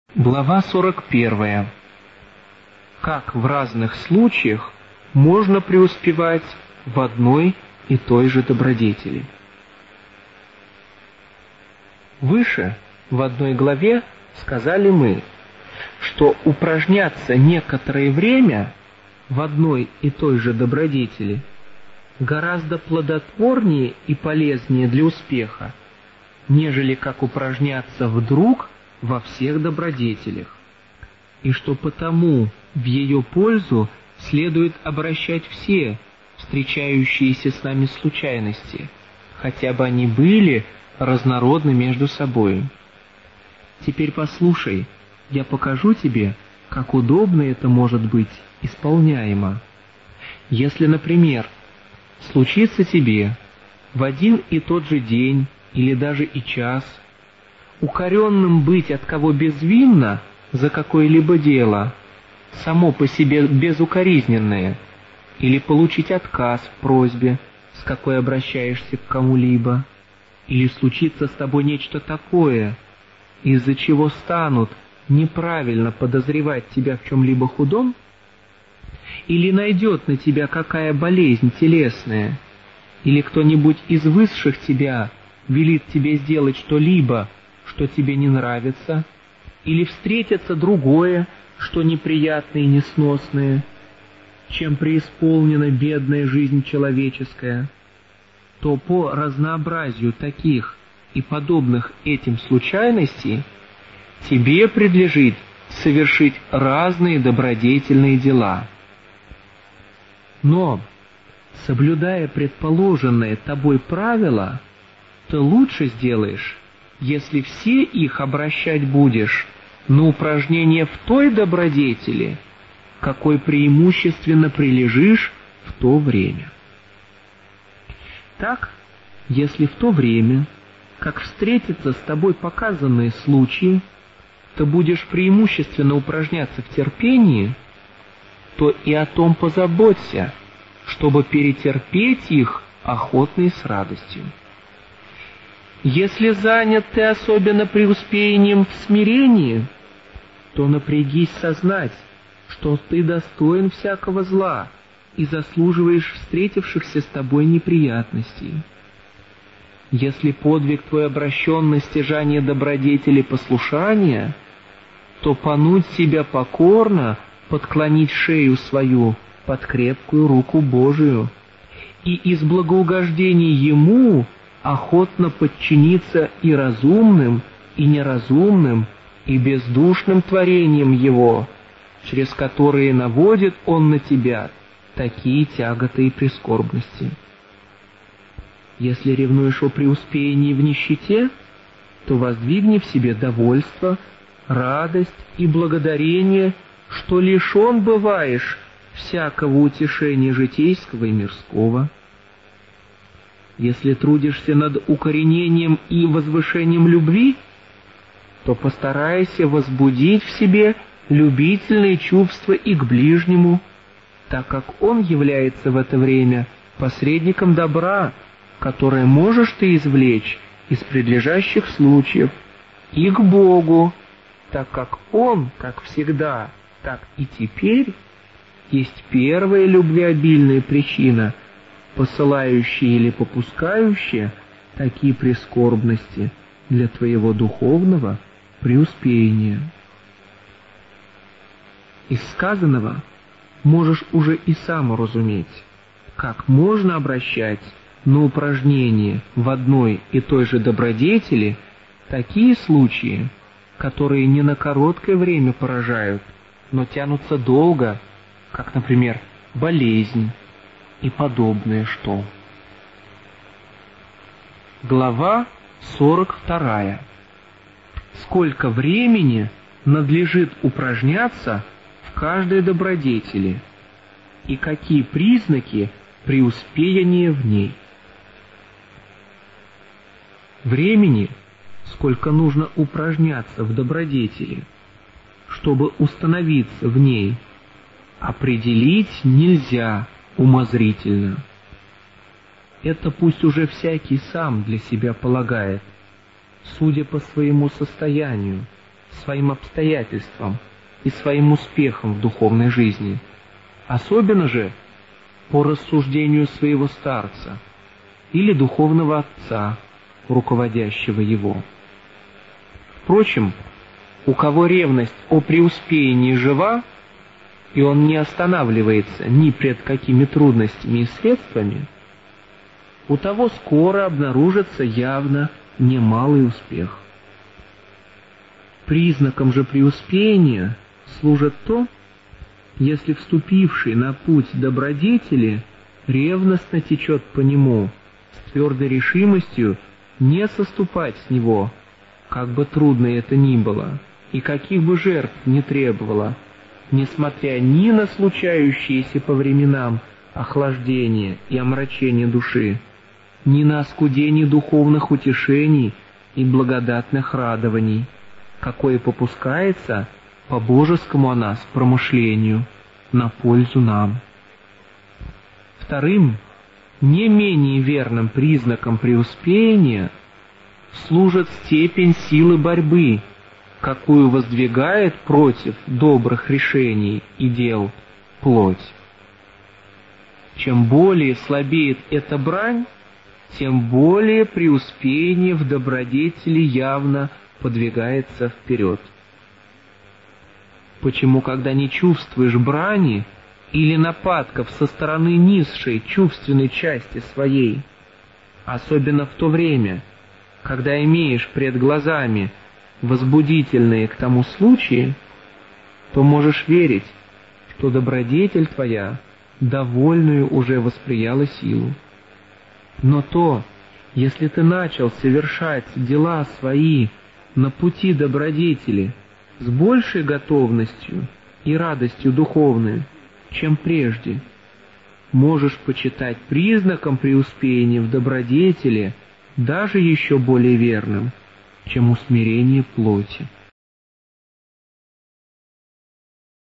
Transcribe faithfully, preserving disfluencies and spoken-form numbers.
Глава сорок первая. Как в разных случаях можно преуспевать в одной и той же добродетели. Выше, в одной главе, сказали мы, что упражняться некоторое время в одной и той же добродетели гораздо плодотворнее и полезнее для успеха, нежели как упражняться вдруг во всех добродетелях, и что потому в ее пользу следует обращать все встречающиеся с нами случайности, хотя бы они были разнородны между собой. Теперь послушай, я покажу тебе, как удобно это может быть исполняемо. Если, например, случится тебе в один и тот же день или даже и час укоренным быть от кого безвинно за какое-либо дело, само по себе безукоризненное, или получить отказ в просьбе, с какой обращаешься к кому-либо, или случится с тобой нечто такое, из-за чего станут неправильно подозревать тебя в чем-либо худом, или найдет на тебя какая болезнь телесная, или кто-нибудь из высших тебя велит тебе сделать что-либо, что тебе не нравится, или встретится другое, что неприятное и несносное, чем преисполнена бедная жизнь человеческая, то по разнообразию таких и подобных этим случайностей тебе предлежит совершить разные добродетельные дела. Но, соблюдая предположенное тобой правило, ты лучше сделаешь, если все их обращать будешь на упражнение в той добродетели, какой преимущественно прилежишь в то время. Так, если в то время, как встретятся с тобой показанные случаи, ты будешь преимущественно упражняться в терпении, то и о том позаботься, чтобы перетерпеть их охотно и с радостью. Если занят ты особенно преуспеянием в смирении, то напрягись сознать, что ты достоин всякого зла и заслуживаешь встретившихся с тобой неприятностей. Если подвиг твой обращен на стяжание добродетели послушания, то понудь себя покорно подклонить шею свою под крепкую руку Божию и из благоугождения Ему охотно подчиниться и разумным, и неразумным, и бездушным творениям Его, через которые наводит Он на тебя такие тяготы и прискорбности. Если ревнуешь о преуспеянии в нищете, то воздвигни в себе довольство, радость и благодарение, что лишен бываешь всякого утешения житейского и мирского. Если трудишься над укоренением и возвышением любви, то постарайся возбудить в себе любительные чувства и к ближнему, так как он является в это время посредником добра, которое можешь ты извлечь из предлежащих случаев, и к Богу, так как Он, как всегда, так и теперь, есть первая любвеобильная причина, посылающая или попускающая такие прискорбности для твоего духовного преуспеяния. Из сказанного можешь уже и сам уразуметь, как можно обращать на упражнение в одной и той же добродетели такие случаи, которые не на короткое время поражают, но тянутся долго, как, например, болезнь и подобное что. Глава сорок вторая. Сколько времени надлежит упражняться в каждой добродетели и какие признаки преуспеяния в ней. Времени, сколько нужно упражняться в добродетели, чтобы установиться в ней, определить нельзя умозрительно. Это пусть уже всякий сам для себя полагает, судя по своему состоянию, своим обстоятельствам и своим успехом в духовной жизни, особенно же по рассуждению своего старца или духовного отца, руководящего его. Впрочем, у кого ревность о преуспеянии жива, и он не останавливается ни пред какими трудностями и средствами, у того скоро обнаружится явно немалый успех. Признаком же преуспеяния служит то, если вступивший на путь добродетели ревностно течет по нему с твердой решимостью не соступать с него, как бы трудно это ни было, и каких бы жертв не требовало, несмотря ни на случающиеся по временам охлаждение и омрачение души, ни на оскудение духовных утешений и благодатных радований, какое попускается по божескому о нас промышлению на пользу нам. Вторым, не менее верным признаком преуспеяния служит степень силы борьбы, какую воздвигает против добрых решений и дел плоть. Чем более слабеет эта брань, тем более преуспеяние в добродетели явно подвигается вперед. Почему, когда не чувствуешь брани или нападков со стороны низшей чувственной части своей, особенно в то время, когда имеешь пред глазами возбудительные к тому случаи, то можешь верить, что добродетель твоя довольную уже восприяла силу. Но то, если ты начал совершать дела свои на пути добродетели с большей готовностью и радостью духовной, чем прежде, можешь почитать признаком преуспеяния в добродетели даже еще более верным, чем усмирение плоти.